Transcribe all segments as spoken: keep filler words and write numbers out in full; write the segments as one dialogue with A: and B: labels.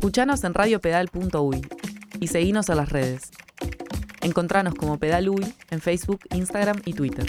A: Escuchanos en radio pedal punto uy y seguinos en las redes. Encontranos como Pedal Uy en Facebook, Instagram y Twitter.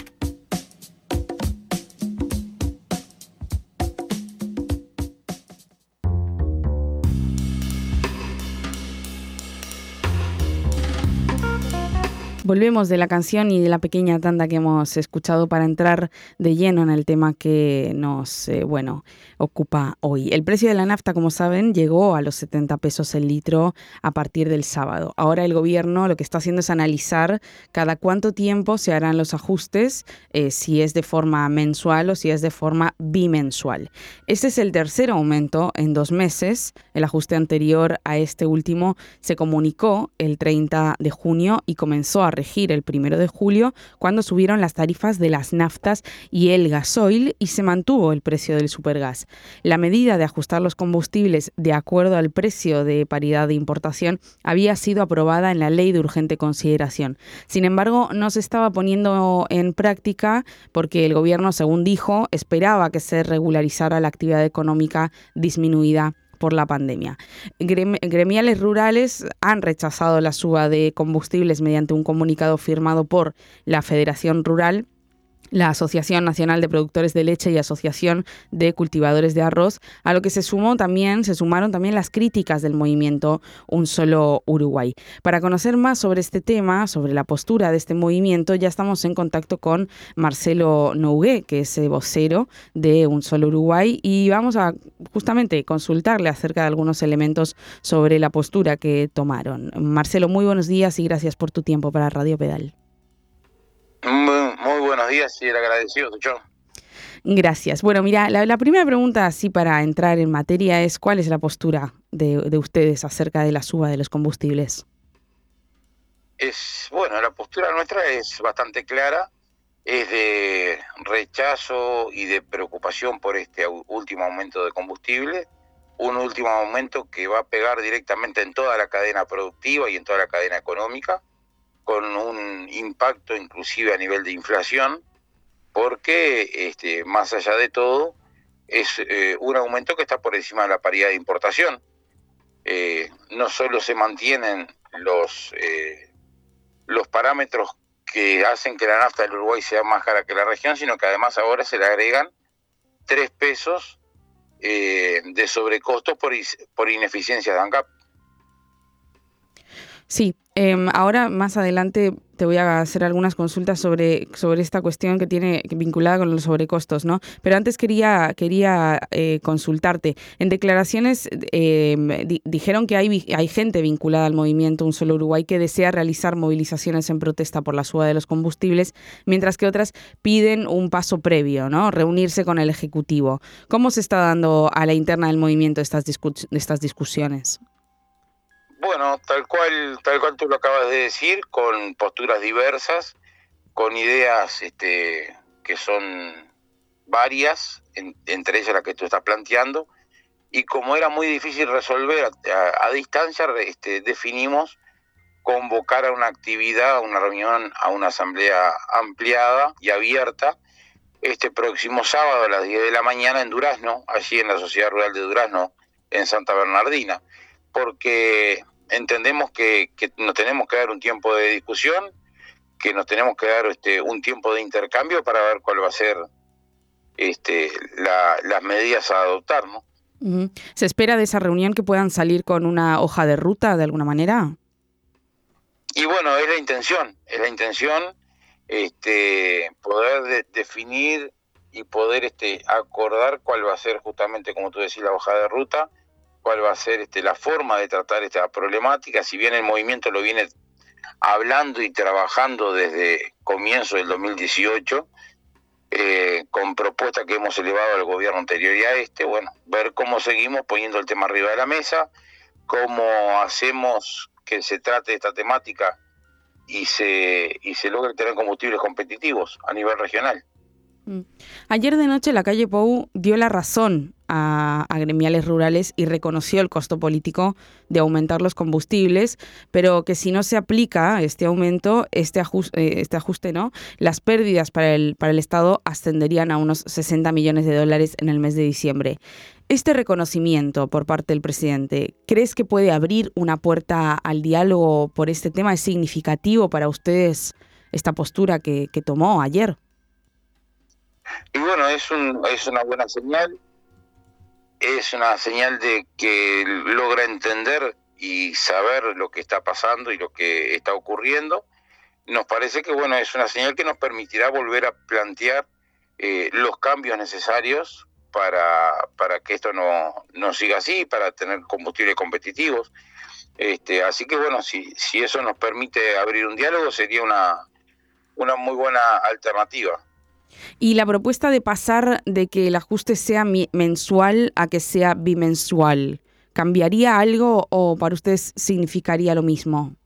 B: Volvemos de la canción y de la pequeña tanda que hemos escuchado para entrar de lleno en el tema que nos eh, bueno, ocupa hoy. El precio de la nafta, como saben, llegó a los setenta pesos el litro a partir del sábado. Ahora el gobierno lo que está haciendo es analizar cada cuánto tiempo se harán los ajustes, eh, si es de forma mensual o si es de forma bimensual. Este es el tercer aumento en dos meses. El ajuste anterior a este último se comunicó el treinta de junio y comenzó a regir el primero de julio, cuando subieron las tarifas de las naftas y el gasoil y se mantuvo el precio del supergas. La medida de ajustar los combustibles de acuerdo al precio de paridad de importación había sido aprobada en la Ley de Urgente Consideración. Sin embargo, no se estaba poniendo en práctica porque el gobierno, según dijo, esperaba que se regularizara la actividad económica disminuida por la pandemia. Gremiales rurales han rechazado la suba de combustibles mediante un comunicado firmado por la Federación Rural, la Asociación Nacional de Productores de Leche y Asociación de Cultivadores de Arroz, a lo que se sumó también, se sumaron también las críticas del movimiento Un Solo Uruguay. Para conocer más sobre este tema, sobre la postura de este movimiento, ya estamos en contacto con Marcelo Nogué, que es vocero de Un Solo Uruguay, y vamos a justamente consultarle acerca de algunos elementos sobre la postura que tomaron. Marcelo, muy buenos días y gracias por tu tiempo para Radio Pedal.
C: Muy, muy buenos días y el agradecido soy yo.
B: Gracias. Bueno, mira, la, la primera pregunta, así para entrar en materia, es ¿cuál es la postura de, de ustedes acerca de la suba de los combustibles?
C: Es bueno, la postura nuestra es bastante clara, es de rechazo y de preocupación por este último aumento de combustible, un último aumento que va a pegar directamente en toda la cadena productiva y en toda la cadena económica, con un impacto inclusive a nivel de inflación, porque este, más allá de todo es eh, un aumento que está por encima de la paridad de importación. Eh, no solo se mantienen los, eh, los parámetros que hacen que la nafta del Uruguay sea más cara que la región, sino que además ahora se le agregan tres pesos eh, de sobrecostos por, por ineficiencias de ANCAP.
B: Sí, eh, ahora más adelante te voy a hacer algunas consultas sobre, sobre esta cuestión que tiene vinculada con los sobrecostos, ¿no? Pero antes quería, quería eh, consultarte. En declaraciones eh, di, dijeron que hay, hay gente vinculada al movimiento Un Solo Uruguay que desea realizar movilizaciones en protesta por la suba de los combustibles, mientras que otras piden un paso previo, ¿no? Reunirse con el Ejecutivo. ¿Cómo se está dando a la interna del movimiento estas, discu- estas discusiones?
C: Bueno, tal cual, tal cual tú lo acabas de decir, con posturas diversas, con ideas este, que son varias, en, entre ellas la que tú estás planteando, y como era muy difícil resolver a, a distancia, este, definimos convocar a una actividad, a una reunión, a una asamblea ampliada y abierta, este próximo sábado a las diez de la mañana en Durazno, allí en la Sociedad Rural de Durazno, en Santa Bernardina, porque entendemos que, que nos tenemos que dar un tiempo de discusión, que nos tenemos que dar este, un tiempo de intercambio para ver cuál va a ser este, la, las medidas a adoptar, ¿no?
B: Uh-huh. ¿Se espera de esa reunión que puedan salir con una hoja de ruta de alguna manera?
C: Y bueno, es la intención, es la intención este, poder de, definir y poder este, acordar cuál va a ser justamente, como tú decís, la hoja de ruta, cuál va a ser este, la forma de tratar esta problemática. Si bien el movimiento lo viene hablando y trabajando desde comienzo del dos mil dieciocho, eh, con propuestas que hemos elevado al gobierno anterior y a este, bueno, ver cómo seguimos poniendo el tema arriba de la mesa, cómo hacemos que se trate esta temática y se, y se logre tener combustibles competitivos a nivel regional.
B: Ayer de noche la calle Pou dio la razón a, a gremiales rurales y reconoció el costo político de aumentar los combustibles, pero que si no se aplica este aumento, este ajuste, este ajuste ¿no? las pérdidas para el, para el Estado ascenderían a unos sesenta millones de dólares en el mes de diciembre. Este reconocimiento por parte del presidente, ¿crees que puede abrir una puerta al diálogo por este tema? ¿Es significativo para ustedes esta postura que, que tomó ayer?
C: Y bueno, es, un, es una buena señal, es una señal de que logra entender y saber lo que está pasando y lo que está ocurriendo. Nos parece que bueno, es una señal que nos permitirá volver a plantear eh, los cambios necesarios para, para que esto no, no siga así, para tener combustibles competitivos. Este, así que bueno, si, si eso nos permite abrir un diálogo, sería una, una muy buena alternativa.
B: Y la propuesta de pasar de que el ajuste sea mensual a que sea bimensual, ¿cambiaría algo o para ustedes significaría lo mismo?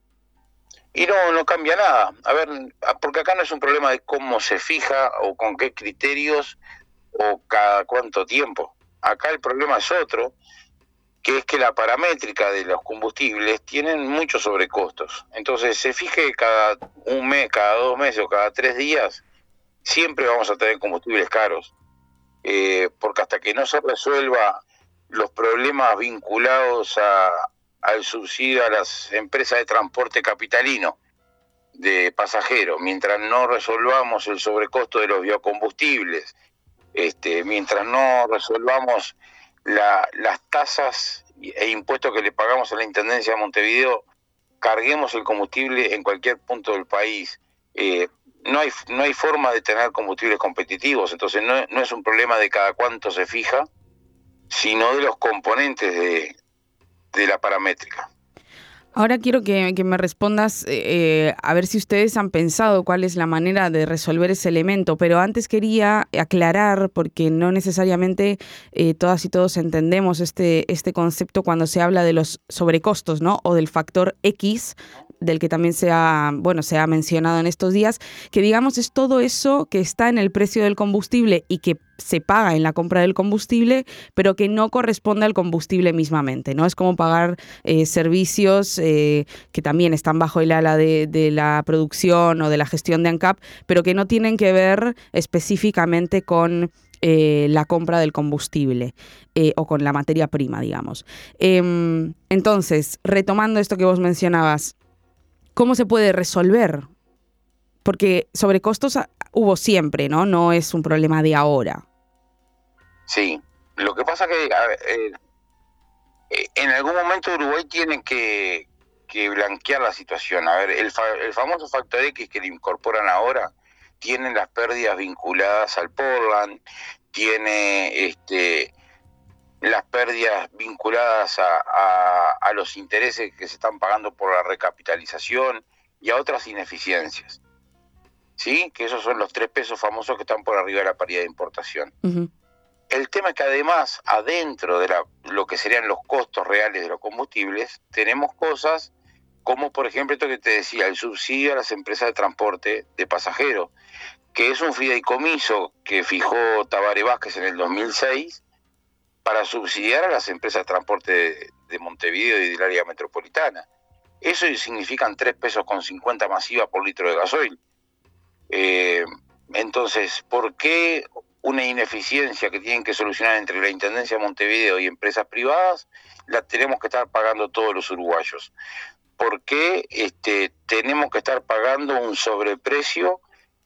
C: Y no, no cambia nada. A ver, porque acá no es un problema de cómo se fija o con qué criterios o cada cuánto tiempo. Acá el problema es otro, que es que la paramétrica de los combustibles tienen muchos sobrecostos. Entonces, se fije cada un mes, cada dos meses o cada tres días, siempre vamos a tener combustibles caros. Eh, porque hasta que no se resuelva los problemas vinculados a, al subsidio a las empresas de transporte capitalino de pasajeros, mientras no resolvamos el sobrecosto de los biocombustibles, este, mientras no resolvamos la, las tasas e impuestos que le pagamos a la Intendencia de Montevideo, carguemos el combustible en cualquier punto del país, eh, no hay no hay forma de tener combustibles competitivos. Entonces no, no es un problema de cada cuánto se fija, sino de los componentes de, de la paramétrica.
B: Ahora quiero que, que me respondas eh, a ver si ustedes han pensado cuál es la manera de resolver ese elemento, pero antes quería aclarar, porque no necesariamente eh, todas y todos entendemos este, este concepto cuando se habla de los sobrecostos, ¿no? O del factor X, del que también se ha, bueno, se ha mencionado en estos días, que digamos es todo eso que está en el precio del combustible y que se paga en la compra del combustible, pero que no corresponde al combustible mismamente, ¿no? Es como pagar eh, servicios eh, que también están bajo el ala de, de la producción o de la gestión de ANCAP, pero que no tienen que ver específicamente con eh, la compra del combustible eh, o con la materia prima, digamos. Eh, entonces, retomando esto que vos mencionabas, ¿cómo se puede resolver? Porque sobrecostos hubo siempre, ¿no? No es un problema de ahora.
C: Sí, lo que pasa que a ver, eh, eh, en algún momento Uruguay tiene que, que blanquear la situación. A ver, el, fa, el famoso factor X que le incorporan ahora tiene las pérdidas vinculadas al Portland, tiene este, las pérdidas vinculadas a, a, a los intereses que se están pagando por la recapitalización y a otras ineficiencias. ¿Sí? Que esos son los tres pesos famosos que están por arriba de la paridad de importación. Uh-huh. El tema es que además, adentro de la, lo que serían los costos reales de los combustibles, tenemos cosas como, por ejemplo, esto que te decía, el subsidio a las empresas de transporte de pasajeros, que es un fideicomiso que fijó Tabaré Vázquez en el dos mil seis para subsidiar a las empresas de transporte de, de Montevideo y del área metropolitana. Eso significan tres pesos con cincuenta masiva por litro de gasoil. Eh, entonces, ¿por qué una ineficiencia que tienen que solucionar entre la Intendencia de Montevideo y empresas privadas la tenemos que estar pagando todos los uruguayos? ¿Por qué este, tenemos que estar pagando un sobreprecio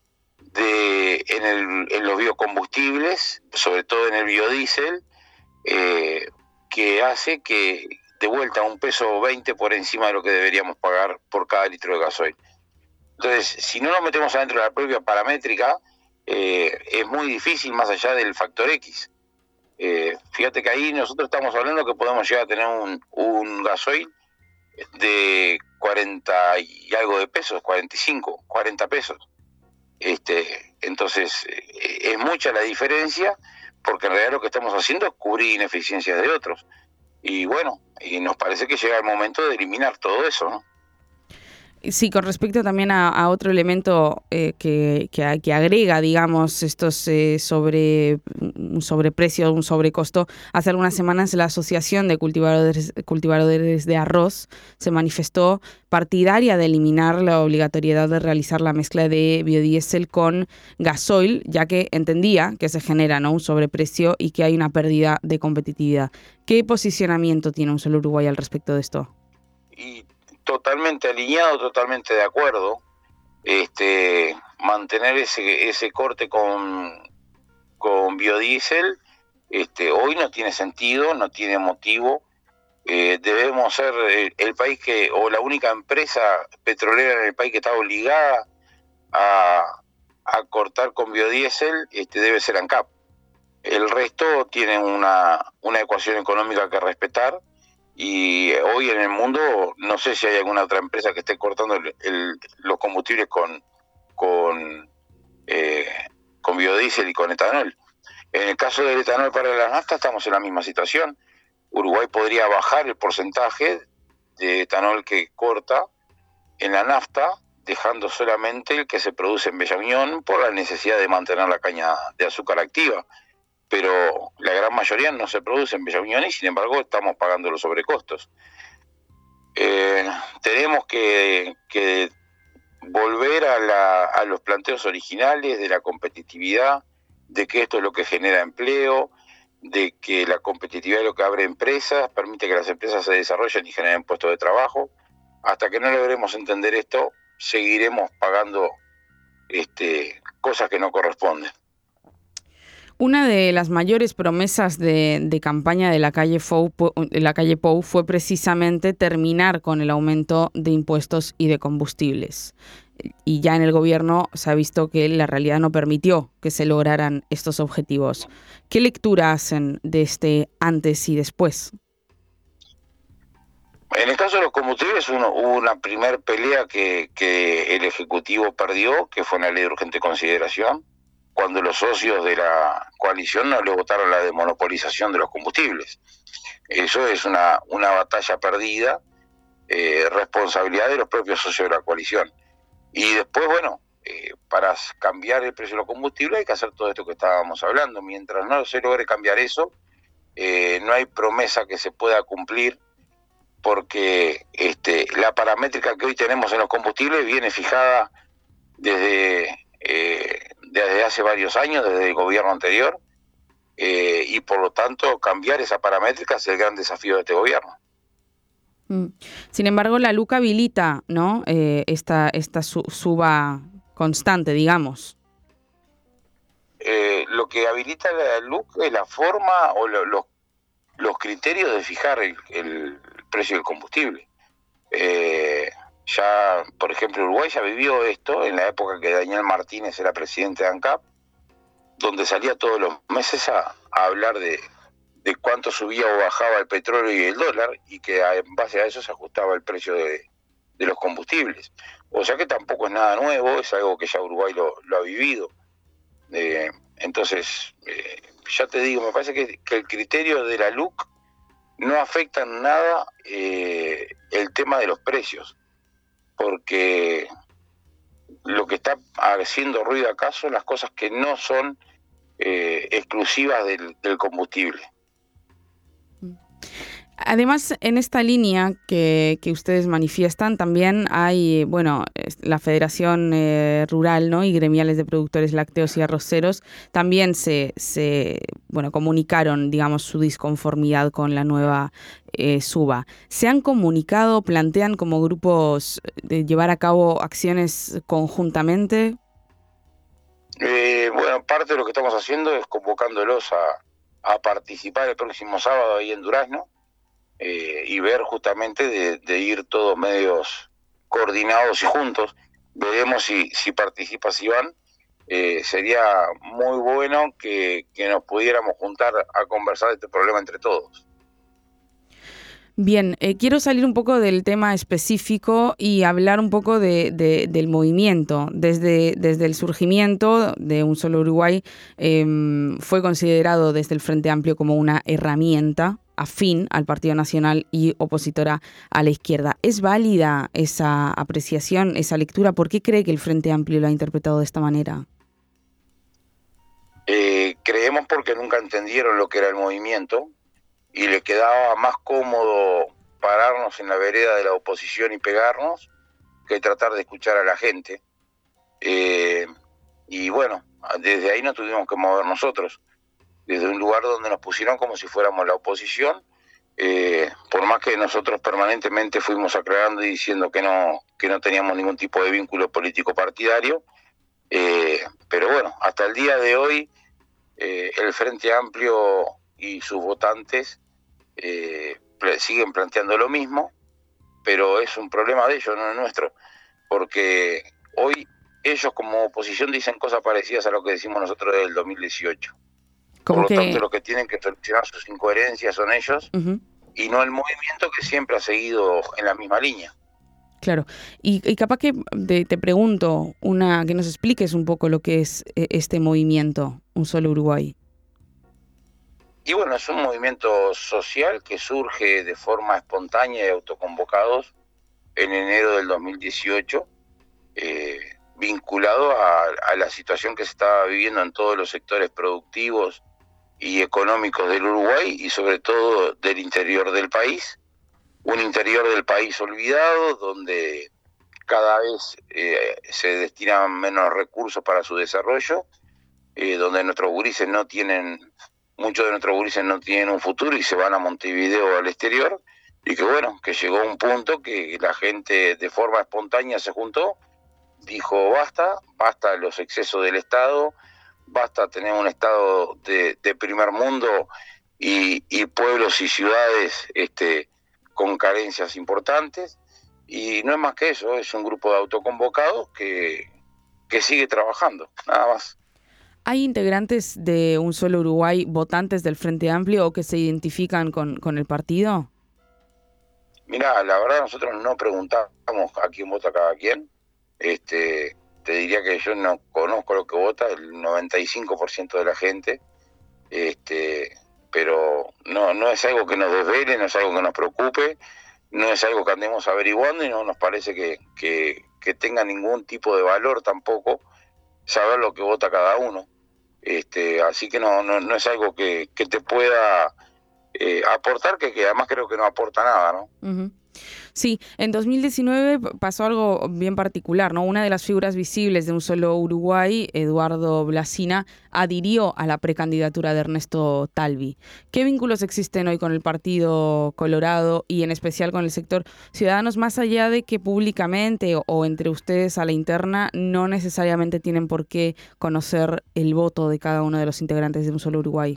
C: de, en, el, en los biocombustibles, sobre todo en el biodiesel, eh, que hace que de vuelta un peso veinte por encima de lo que deberíamos pagar por cada litro de gasoil? Entonces, si no nos metemos adentro de la propia paramétrica, eh, es muy difícil más allá del factor X. Eh, fíjate que ahí nosotros estamos hablando que podemos llegar a tener un, un gasoil de cuarenta y algo de pesos, cuarenta y cinco, cuarenta pesos. Este, entonces, eh, es mucha la diferencia, porque en realidad lo que estamos haciendo es cubrir ineficiencias de otros. Y bueno, y nos parece que llega el momento de eliminar todo eso, ¿no?
B: Sí, con respecto también a, a otro elemento eh, que, que, que agrega, digamos, estos eh, sobre un sobreprecio, un sobrecosto. Hace algunas semanas la Asociación de Cultivadores, Cultivadores de Arroz se manifestó partidaria de eliminar la obligatoriedad de realizar la mezcla de biodiesel con gasoil, ya que entendía que se genera, ¿no?, un sobreprecio y que hay una pérdida de competitividad. ¿Qué posicionamiento tiene Un Solo Uruguay al respecto de esto?
C: Y totalmente alineado, totalmente de acuerdo. Este, mantener ese ese corte con, con biodiesel este, hoy no tiene sentido, no tiene motivo. Eh, debemos ser el, el país que, o la única empresa petrolera en el país que está obligada a, a cortar con biodiesel, este, debe ser ANCAP. El resto tiene una, una ecuación económica que respetar. Y hoy en el mundo no sé si hay alguna otra empresa que esté cortando el, el, los combustibles con con, eh, con biodiesel y con etanol. En el caso del etanol para la nafta estamos en la misma situación. Uruguay podría bajar el porcentaje de etanol que corta en la nafta, dejando solamente el que se produce en Bella Unión por la necesidad de mantener la caña de azúcar activa. Pero la gran mayoría no se produce en Bella Unión y sin embargo estamos pagando los sobrecostos. Eh, tenemos que, que volver a, la, a los planteos originales de la competitividad, de que esto es lo que genera empleo, de que la competitividad es lo que abre empresas, permite que las empresas se desarrollen y generen puestos de trabajo. Hasta que no logremos entender esto, seguiremos pagando este, cosas que no corresponden.
B: Una de las mayores promesas de, de campaña de la calle Pou, la calle Pou fue precisamente terminar con el aumento de impuestos y de combustibles. Y ya en el gobierno se ha visto que la realidad no permitió que se lograran estos objetivos. ¿Qué lectura hacen de este antes y después?
C: En el caso de los combustibles uno, hubo una primer pelea que, que el Ejecutivo perdió, que fue una ley de urgente consideración, cuando los socios de la coalición no le votaron la desmonopolización de los combustibles. Eso es una, una batalla perdida, eh, responsabilidad de los propios socios de la coalición. Y después, bueno, eh, para cambiar el precio de los combustibles hay que hacer todo esto que estábamos hablando. Mientras no se logre cambiar eso, eh, no hay promesa que se pueda cumplir, porque este, la paramétrica que hoy tenemos en los combustibles viene fijada desde... Eh, desde hace varios años, desde el gobierno anterior, eh, y por lo tanto cambiar esa paramétrica es el gran desafío de este gobierno.
B: Mm. Sin embargo, la LUC habilita, ¿no?, eh, esta, esta su, suba constante, digamos.
C: Eh, lo que habilita la LUC es la forma o lo, lo, los criterios de fijar el, el precio del combustible. Eh, Ya, por ejemplo, Uruguay ya vivió esto en la época que Daniel Martínez era presidente de ANCAP, donde salía todos los meses a, a hablar de, de cuánto subía o bajaba el petróleo y el dólar, y que en base a eso se ajustaba el precio de, de los combustibles. O sea que tampoco es nada nuevo, es algo que ya Uruguay lo, lo ha vivido. Eh, entonces, eh, ya te digo, me parece que, que el criterio de la LUC no afecta en nada eh, el tema de los precios, porque lo que está haciendo ruido acá son las cosas que no son eh, exclusivas del, del combustible.
B: Además, en esta línea que, que ustedes manifiestan, también hay, bueno, la Federación eh, Rural, ¿no?, y gremiales de productores lácteos y arroceros también se, se bueno, comunicaron, digamos, su disconformidad con la nueva eh, suba. ¿Se han comunicado, plantean como grupos de llevar a cabo acciones conjuntamente?
C: Eh, bueno, parte de lo que estamos haciendo es convocándolos a, a participar el próximo sábado ahí en Durazno. Eh, y ver justamente de, de ir todos medios coordinados y juntos. Veremos si, si participas, Iván. Eh, sería muy bueno que, que nos pudiéramos juntar a conversar de este problema entre todos.
B: Bien, eh, quiero salir un poco del tema específico y hablar un poco de, de, del movimiento. Desde, desde el surgimiento de Un Solo Uruguay eh, fue considerado desde el Frente Amplio como una herramienta afín al Partido Nacional y opositora a la izquierda. ¿Es válida esa apreciación, esa lectura? ¿Por qué cree que el Frente Amplio lo ha interpretado de esta manera?
C: Eh, creemos porque nunca entendieron lo que era el movimiento y le quedaba más cómodo pararnos en la vereda de la oposición y pegarnos que tratar de escuchar a la gente. Eh, y bueno, desde ahí nos tuvimos que mover nosotros, desde un lugar donde nos pusieron como si fuéramos la oposición, eh, por más que nosotros permanentemente fuimos aclarando y diciendo que no, que no teníamos ningún tipo de vínculo político partidario, eh, pero bueno, hasta el día de hoy eh, el Frente Amplio y sus votantes eh, siguen planteando lo mismo, pero es un problema de ellos, no es nuestro, porque hoy ellos como oposición dicen cosas parecidas a lo que decimos nosotros del dos mil dieciocho. Por lo que... tanto, los que tienen que solucionar sus incoherencias son ellos, uh-huh, y no el movimiento, que siempre ha seguido en la misma línea.
B: Claro, y, y capaz que te, te pregunto, una que nos expliques un poco lo que es este movimiento, Un Solo Uruguay.
C: Y bueno, es un movimiento social que surge de forma espontánea y autoconvocados en enero del dos mil dieciocho, eh, vinculado a, a la situación que se estaba viviendo en todos los sectores productivos y económicos del Uruguay y sobre todo del interior del país. Un interior del país olvidado, donde cada vez eh, se destinan menos recursos para su desarrollo, eh, donde nuestros gurises no tienen, muchos de nuestros gurises no tienen un futuro y se van a Montevideo al exterior, y que bueno, que llegó un punto que la gente de forma espontánea se juntó, dijo basta, basta los excesos del Estado, basta tener un Estado de, de primer mundo y, y pueblos y ciudades este, con carencias importantes, y no es más que eso, es un grupo de autoconvocados que, que sigue trabajando, nada más.
B: ¿Hay integrantes de Un Solo Uruguay, votantes del Frente Amplio, o que se identifican con, con el partido?
C: Mirá, la verdad nosotros no preguntamos a quién vota cada quien. Este, te diría que yo no conozco lo que vota el noventa y cinco por ciento de la gente, este, pero no, no es algo que nos desvele, no es algo que nos preocupe, no es algo que andemos averiguando y no nos parece que, que, que tenga ningún tipo de valor tampoco saber lo que vota cada uno. Este, así que no, no, no es algo que, que te pueda eh, aportar, que, que además creo que no aporta nada, ¿no?
B: Uh-huh. Sí, en dos mil diecinueve pasó algo bien particular, ¿no? Una de las figuras visibles de Un Solo Uruguay, Eduardo Blasina, adhirió a la precandidatura de Ernesto Talvi. ¿Qué vínculos existen hoy con el Partido Colorado y en especial con el sector Ciudadanos, más allá de que públicamente o, o entre ustedes a la interna no necesariamente tienen por qué conocer el voto de cada uno de los integrantes de Un Solo Uruguay?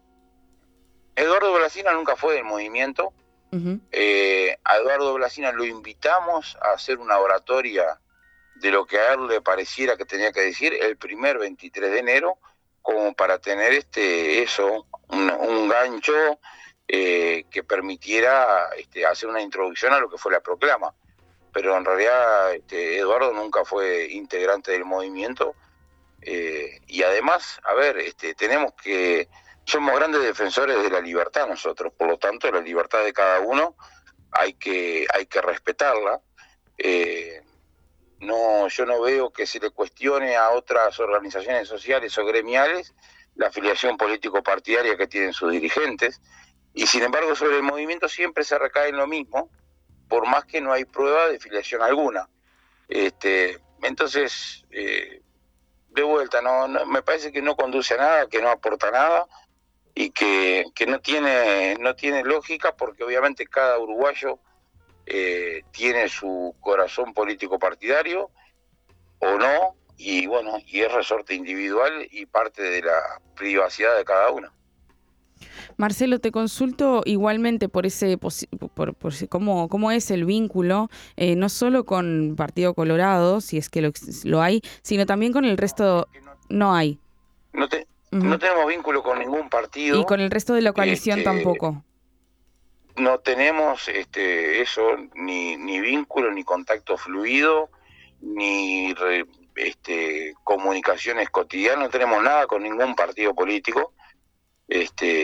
C: Eduardo Blasina nunca fue del movimiento. Uh-huh. Eh, a Eduardo Blasina lo invitamos a hacer una oratoria de lo que a él le pareciera que tenía que decir el primer veintitrés de enero, como para tener este eso un, un gancho eh, que permitiera este, hacer una introducción a lo que fue la proclama. Pero en realidad este, Eduardo nunca fue integrante del movimiento, eh, y además, a ver, este, tenemos que somos grandes defensores de la libertad nosotros, por lo tanto la libertad de cada uno hay que hay que respetarla. Eh, no, yo no veo que se le cuestione a otras organizaciones sociales o gremiales la afiliación político-partidaria que tienen sus dirigentes, y sin embargo sobre el movimiento siempre se recae en lo mismo, por más que no hay prueba de afiliación alguna. Este, entonces, eh, de vuelta, no, no, me parece que no conduce a nada, que no aporta nada, y que, que no tiene no tiene lógica, porque obviamente cada uruguayo eh, tiene su corazón político partidario o no, y bueno, y es resorte individual y parte de la privacidad de cada uno.
B: Marcelo, te consulto igualmente por ese por, por cómo, cómo es el vínculo, eh, no solo con Partido Colorado, si es que lo, lo hay, sino también con el resto. No, no hay.
C: No te Uh-huh. No tenemos vínculo con ningún partido.
B: Y con el resto de la coalición este, tampoco.
C: No tenemos este, eso, ni, ni vínculo, ni contacto fluido, ni re, este, comunicaciones cotidianas, no tenemos nada con ningún partido político. Este,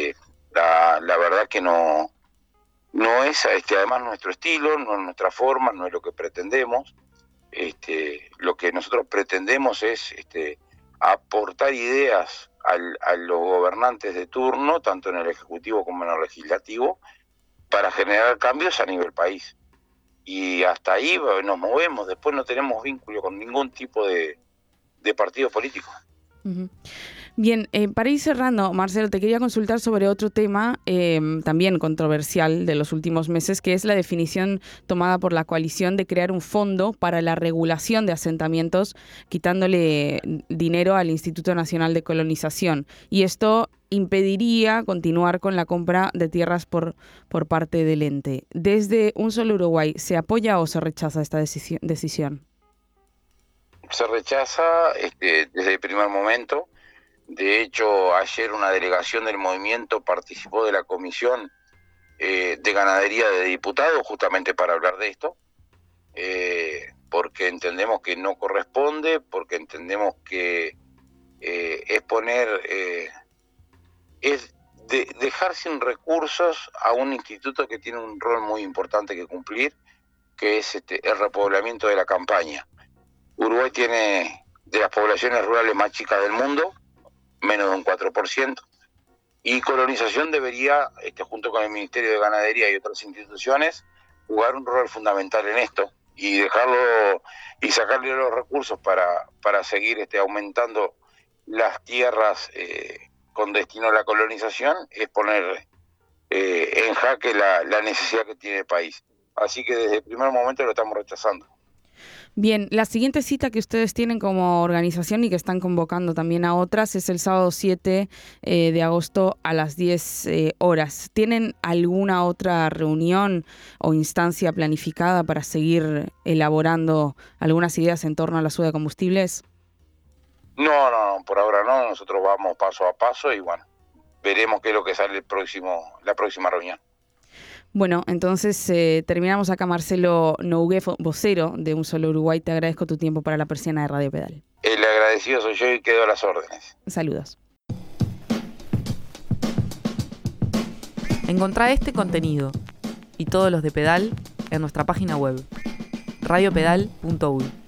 C: La, la verdad que no, no es este, además nuestro estilo, no es nuestra forma, no es lo que pretendemos. Este, lo que nosotros pretendemos es este, aportar ideas al, a los gobernantes de turno, tanto en el Ejecutivo como en el Legislativo, para generar cambios a nivel país. Y hasta ahí nos movemos, después no tenemos vínculo con ningún tipo de, de partido político.
B: Uh-huh. Bien, eh, para ir cerrando, Marcelo, te quería consultar sobre otro tema eh, también controversial de los últimos meses, que es la definición tomada por la coalición de crear un fondo para la regulación de asentamientos, quitándole dinero al Instituto Nacional de Colonización. Y esto impediría continuar con la compra de tierras por, por parte del ente. Desde Un Solo Uruguay, ¿se apoya o se rechaza esta decisión? decisión?
C: Se rechaza este, desde el primer momento. De hecho, ayer una delegación del movimiento participó de la comisión eh, de ganadería de diputados justamente para hablar de esto, eh, porque entendemos que no corresponde, porque entendemos que eh, es poner, eh, es de, dejar sin recursos a un instituto que tiene un rol muy importante que cumplir, que es este, el repoblamiento de la campaña. Uruguay tiene de las poblaciones rurales más chicas del mundo, menos de un cuatro por ciento, y colonización debería, este, junto con el Ministerio de Ganadería y otras instituciones, jugar un rol fundamental en esto y dejarlo y sacarle los recursos para, para seguir este, aumentando las tierras eh, con destino a la colonización, es poner eh, en jaque la, la necesidad que tiene el país. Así que desde el primer momento lo estamos rechazando.
B: Bien, la siguiente cita que ustedes tienen como organización y que están convocando también a otras es el sábado siete eh, de agosto a las diez eh, horas. ¿Tienen alguna otra reunión o instancia planificada para seguir elaborando algunas ideas en torno a la suba de combustibles?
C: No, no, no, por ahora no. Nosotros vamos paso a paso y bueno, veremos qué es lo que sale el próximo, la próxima reunión.
B: Bueno, entonces eh, terminamos acá. Marcelo Nougué, vocero de Un Solo Uruguay, te agradezco tu tiempo para la persiana de Radio Pedal.
C: El agradecido soy yo y quedo a las órdenes.
B: Saludos.
A: Encontrá este contenido y todos los de Pedal en nuestra página web radio pedal punto uy.